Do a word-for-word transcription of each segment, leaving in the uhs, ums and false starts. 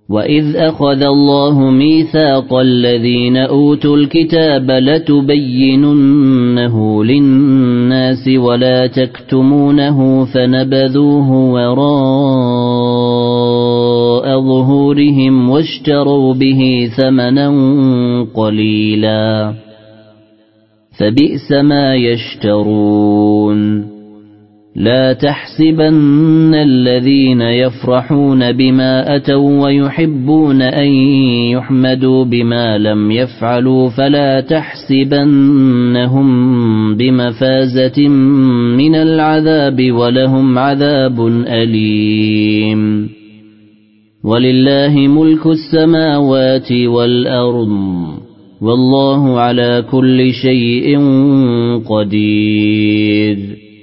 وَإِذْ أَخَذَ اللَّهُ مِيثَاقَ الَّذِينَ أُوتُوا الْكِتَابَ لَتُبَيِّنُنَّهُ لِلنَّاسِ وَلَا تَكْتُمُونَهُ فَنَبَذُوهُ وَرَاءَ ظُهُورِهِمْ وَاشْتَرَوْا بِهِ ثَمَنًا قَلِيلًا فَبِئْسَ مَا يَشْتَرُونَ لا تحسبن الذين يفرحون بما أتوا ويحبون أن يحمدوا بما لم يفعلوا فلا تحسبنهم بمفازة من العذاب ولهم عذاب أليم ولله ملك السماوات والأرض والله على كل شيء قدير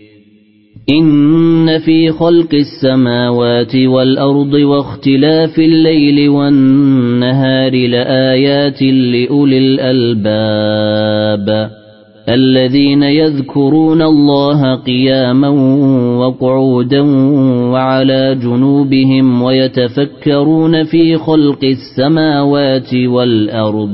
إن في خلق السماوات والأرض واختلاف الليل والنهار لآيات لأولي الألباب الذين يذكرون الله قياما وقعودا وعلى جنوبهم ويتفكرون في خلق السماوات والأرض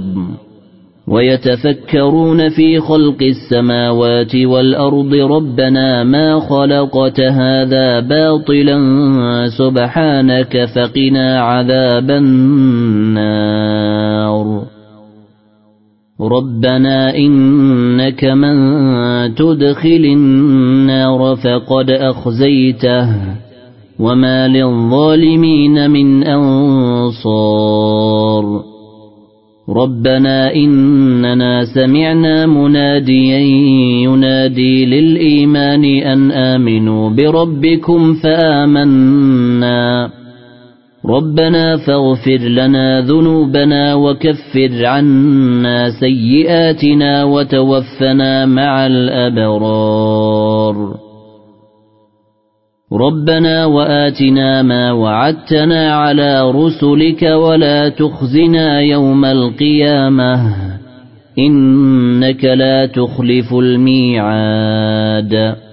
ويتفكرون في خلق السماوات والأرض ربنا ما خلقت هذا باطلا سبحانك فقنا عذاب النار ربنا إنك من تدخل النار فقد أخزيته وما للظالمين من أنصار ربنا إننا سمعنا مناديا ينادي للإيمان أن آمنوا بربكم فآمنا ربنا فاغفر لنا ذنوبنا وكفر عنا سيئاتنا وتوفنا مع الأبرار ربنا وآتنا ما وعدتنا على رسلك ولا تخزنا يوم القيامة إنك لا تخلف الميعاد